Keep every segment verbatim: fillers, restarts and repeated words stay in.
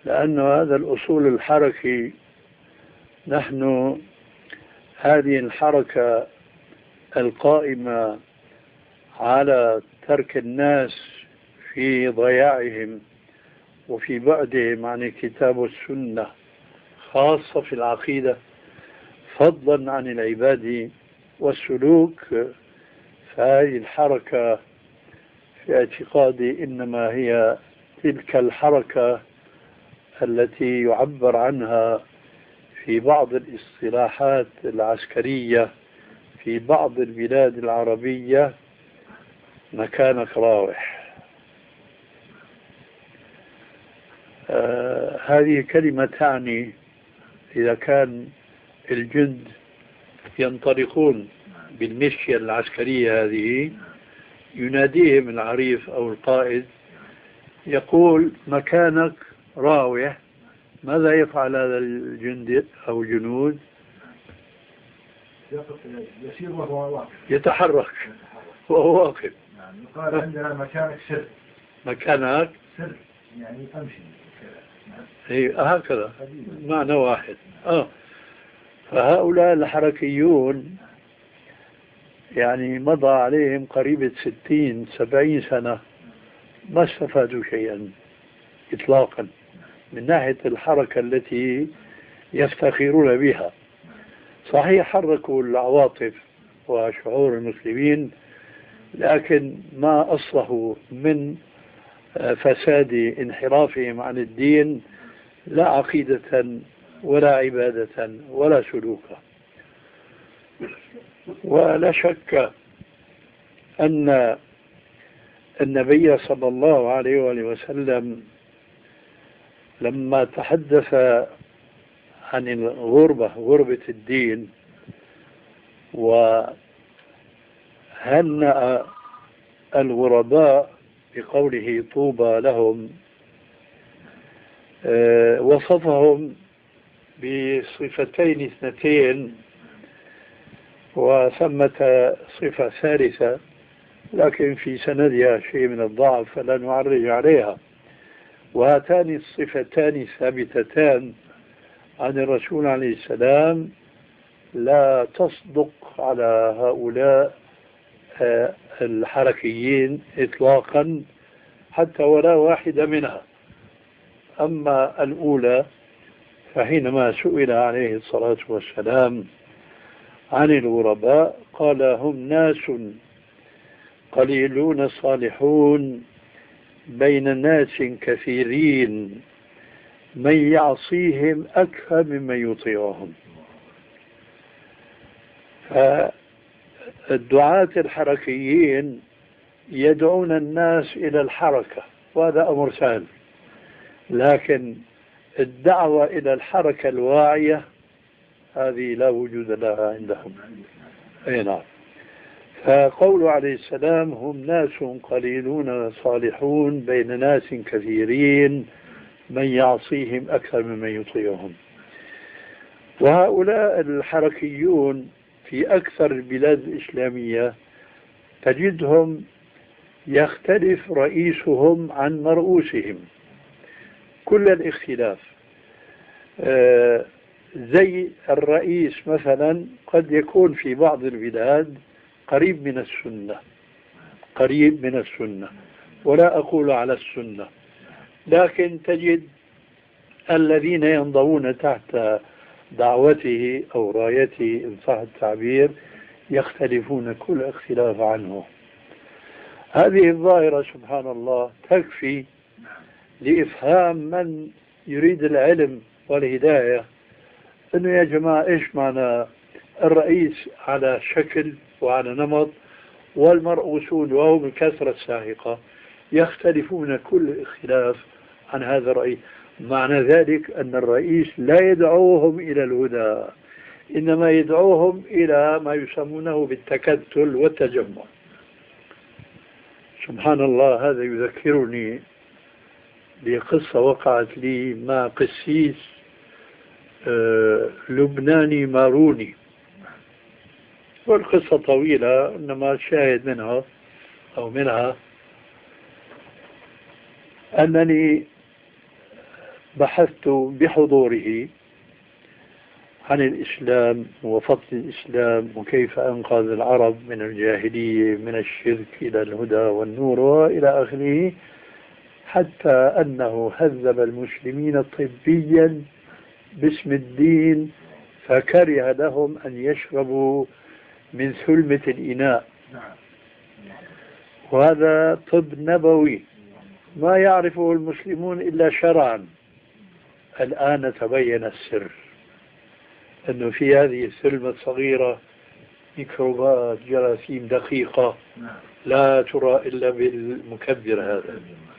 لأن هذا الأصول الحركي، نحن هذه الحركة القائمة على ترك الناس في ضياعهم وفي بعدهم عن الكتاب والسنة، خاصة في العقيدة، فضلا عن العباد والسلوك، فهذه الحركة في اعتقادي إنما هي تلك الحركة التي يعبر عنها في بعض الاصطلاحات العسكرية في بعض البلاد العربية مكانك راوح. آه هذه كلمة تعني إذا كان الجند ينطلقون بالمشية العسكرية هذه، يناديهم العريف أو القائد يقول مكانك راوح. ماذا يفعل هذا الجند أو الجنود؟ يسير وهو واقف، يتحرك وهو واقف. يعني يقال عندنا مكانك سر. مكانك سر يعني أمشي. هي هكذا معنى واحد. آه. فهؤلاء الحركيون يعني مضى عليهم قريبة ستين سبعين سنة ما استفادوا شيئا إطلاقا من ناحية الحركة التي يفتخرون بها. صحيح حركوا العواطف وشعور المسلمين، لكن ما أصله من فساد انحرافهم عن الدين لا عقيدة ولا عبادة ولا سلوكا. ولا شك أن النبي صلى الله عليه وآله وسلم لما تحدث عن الغربة، غربة الدين، وهنأ الغرباء بقوله طوبى لهم، أه وصفهم بصفتين اثنتين وثمة صفة ثالثة لكن في سندها شيء من الضعف فلا نعرج عليها. وهاتان الصفتان ثابتتان عن الرسول عليه السلام لا تصدق على هؤلاء الحركيين إطلاقا حتى ولا واحدة منها. أما الأولى فحينما سئل عليه الصلاة والسلام عن الغرباء قال هم ناس قليلون صالحون بين ناس كثيرين من يعصيهم أكثر ممن يطيعهم. فالدعاة الحركيين يدعون الناس إلى الحركة وهذا أمر سهل، لكن الدعوة إلى الحركة الواعية هذه لا وجود لها عندهم. أي نعم. فقول عليه السلام هم ناس قليلون صالحون بين ناس كثيرين من يعصيهم أكثر ممن يطيعهم. وهؤلاء الحركيون في أكثر البلاد الإسلامية تجدهم يختلف رئيسهم عن مرؤوسهم كل الاختلاف. آه زي الرئيس مثلا قد يكون في بعض البلاد قريب من السنة، قريب من السنة، ولا أقول على السنة، لكن تجد الذين ينضوون تحت دعوته أو رايته إن صح التعبير يختلفون كل اختلاف عنه. هذه الظاهرة سبحان الله تكفي لإفهام من يريد العلم والهداية أنه يا جماعة إيش معنى الرئيس على شكل وعلى نمط والمرؤوسون وهم الكثرة الساحقة يختلفون كل اختلاف عن هذا الرئيس. معنى ذلك أن الرئيس لا يدعوهم إلى الهدى، إنما يدعوهم إلى ما يسمونه بالتكتل والتجمع. سبحان الله. هذا يذكرني بقصة وقعت لي مع قسيس آه لبناني ماروني، والقصة طويلة إنما الشاهد منها أو منها أنني بحثت بحضوره عن الإسلام وفضل الإسلام وكيف أنقذ العرب من الجاهلية من الشرك إلى الهدى والنور وإلى آخره، حتى أنه هذب المسلمين طبيا باسم الدين، فكره لهم أن يشربوا من ثلمة الإناء، وهذا طب نبوي ما يعرفه المسلمون إلا شرعا. الآن تبين السر، أنه في هذه الثلمة الصغيرة ميكروبات جراثيم دقيقة لا ترى إلا بالمكبر هذا.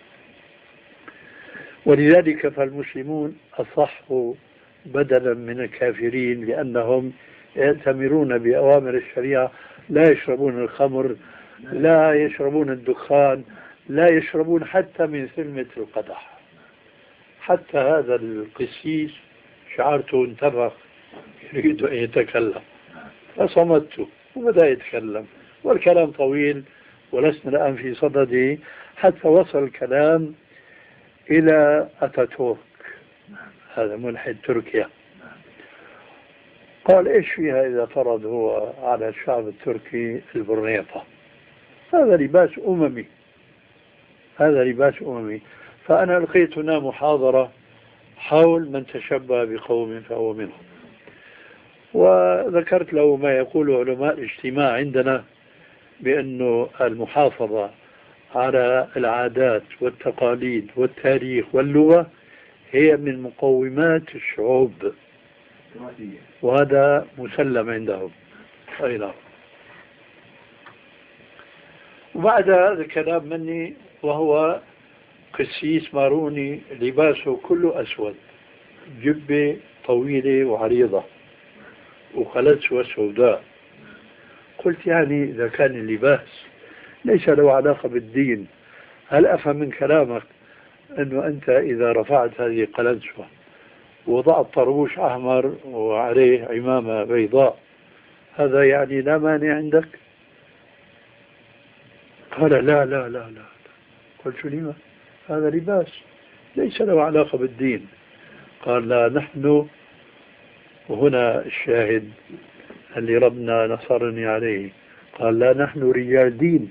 ولذلك فالمسلمون أصحوا بدلا من الكافرين، لأنهم يأتمرون بأوامر الشريعة، لا يشربون الخمر، لا يشربون الدخان، لا يشربون حتى من ثلمة القدح. حتى هذا القسيس شعرته انتبه يريد أن يتكلم فصمته وبدأ يتكلم، والكلام طويل ولسنا الآن في صدده، حتى وصل الكلام إلى أتاتورك، هذا ملحد تركيا. قال إيش فيها إذا فرض هو على الشعب التركي البرنيطة؟ هذا لباس أممي، هذا لباس أممي. فأنا ألقيت هنا محاضرة حول من تشبه بقوم فهو منهم، وذكرت له ما يقول علماء الاجتماع عندنا بأنه المحافظة على العادات والتقاليد والتاريخ واللغة هي من مقومات الشعوب، وهذا مسلم عندهم. أي نعم. وبعد هذا الكلام مني، وهو قسيس ماروني لباسه كله أسود، جبة طويلة وعريضة وخلته سوداء. قلت يعني إذا كان اللباس ليس له علاقة بالدين، هل أفهم من كلامك أنه أنت إذا رفعت هذه القلنسوة ووضعت طربوش أحمر وعليه عمامة بيضاء هذا يعني لا مانع عندك؟ قال لا لا لا لا, لا. قلت لما؟ هذا لباس ليس له علاقة بالدين. قال لا، نحن، وهنا الشاهد اللي ربنا نصرني عليه، قال لا، نحن رجال دين.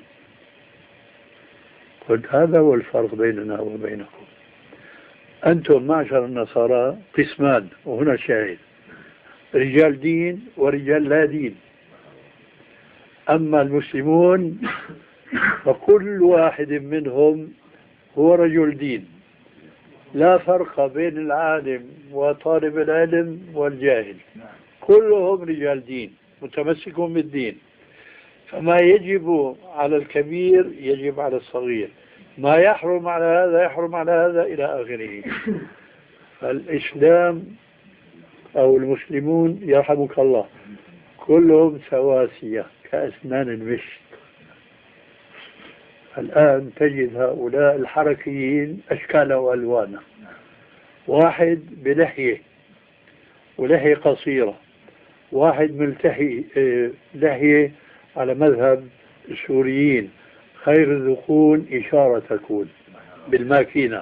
قلت هذا هو الفرق بيننا وبينكم، أنتم معشر النصارى قسمان، وهنا شاهد، رجال دين ورجال لا دين. أما المسلمون فكل واحد منهم هو رجل دين، لا فرق بين العالم وطالب العلم والجاهل، كلهم رجال دين متمسكون بالدين. فما يجب على الكبير يجب على الصغير، ما يحرم على هذا يحرم على هذا إلى آخره. فالإسلام أو المسلمون يرحمك الله كلهم سواسية كأسنان المشط. الآن تجد هؤلاء الحركيين أشكال وألوان، واحد بلحية ولحية قصيرة، واحد ملتحي لحية على مذهب السوريين، خير الذقون إشارة تكون بالماكينة،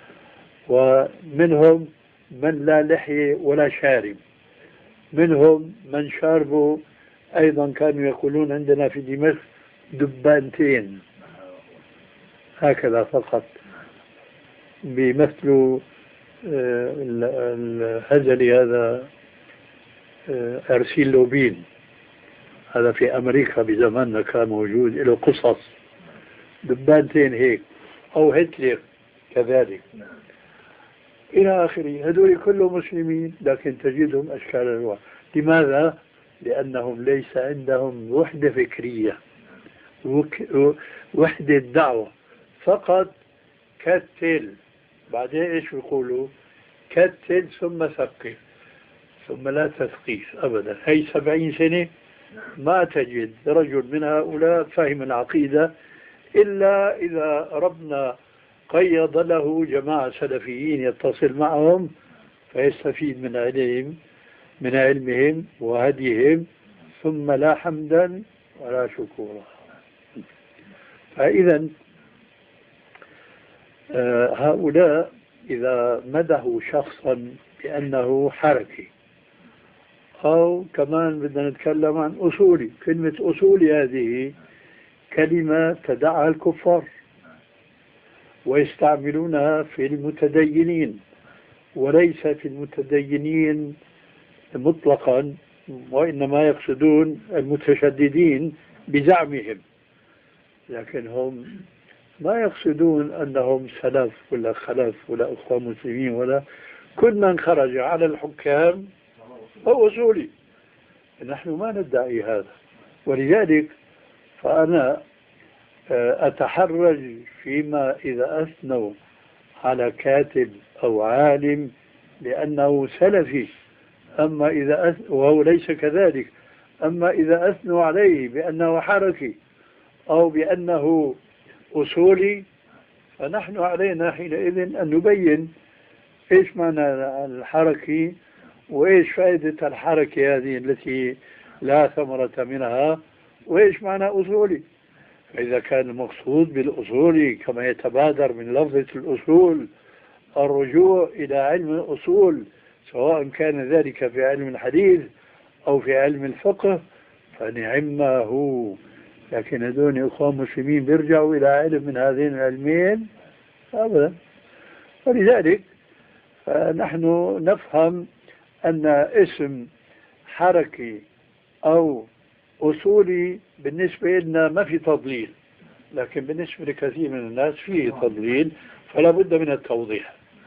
ومنهم من لا لحية ولا شارب، منهم من شاربوا أيضا كانوا يقولون عندنا في دمشق دبانتين هكذا فقط، بيمثلوا الهزلي هذا أرسيل لوبين، هذا في أمريكا بزماننا كان موجود، له قصص دبانتين هيك، أو هتلر كذلك إلى آخره. هذول كلهم مسلمين لكن تجدهم أشكال ألوان. لماذا؟ لأنهم ليس عندهم وحدة فكرية، وحدة دعوة، فقط كتل. بعدين إيش يقولوا؟ كتل ثم ثقف ثم لا تثقيف أبدا. هي سبعين سنة ما تجد رجل من هؤلاء فهم العقيدة إلا إذا ربنا قيض له جماعة سلفيين يتصل معهم فيستفيد من علمهم من علمهم وهديهم، ثم لا حمدا ولا شكورا. فإذا هؤلاء إذا مدحوا شخصا بأنه حركي، أو كمان بدنا نتكلم عن أصولي. كلمة أصولي هذه كلمة تدعها الكفار ويستعملونها في المتدينين، وليس في المتدينين مطلقا، وإنما يقصدون المتشددين بزعمهم، لكن هم ما يقصدون أنهم سلف ولا خلف ولا أخوة مسلمين، ولا كل من خرج على الحكام هو أصولي. نحن ما ندعي هذا، ولذلك فأنا أتحرج فيما إذا أثنوا على كاتب أو عالم بأنه سلفي، أما إذا أث... وهو ليس كذلك. أما إذا أثنوا عليه بأنه حركي أو بأنه أصولي، فنحن علينا حينئذ أن نبين إيش معنى الحركي وإيش فائدة الحركة هذه التي لا ثمرة منها، وإيش معنى أصولي. فإذا كان المقصود بالأصول كما يتبادر من لفظة الأصول الرجوع إلى علم الأصول، سواء كان ذلك في علم الحديث أو في علم الفقه، فنعم هو. لكن هذول إخوة مسلمين بيرجعوا إلى علم من هذين العلمين أبدا. ولذلك فنحن نفهم أن اسم حركي أو أصولي بالنسبة لنا ما في تضليل، لكن بالنسبة لكثير من الناس فيه تضليل، فلا بد من التوضيح.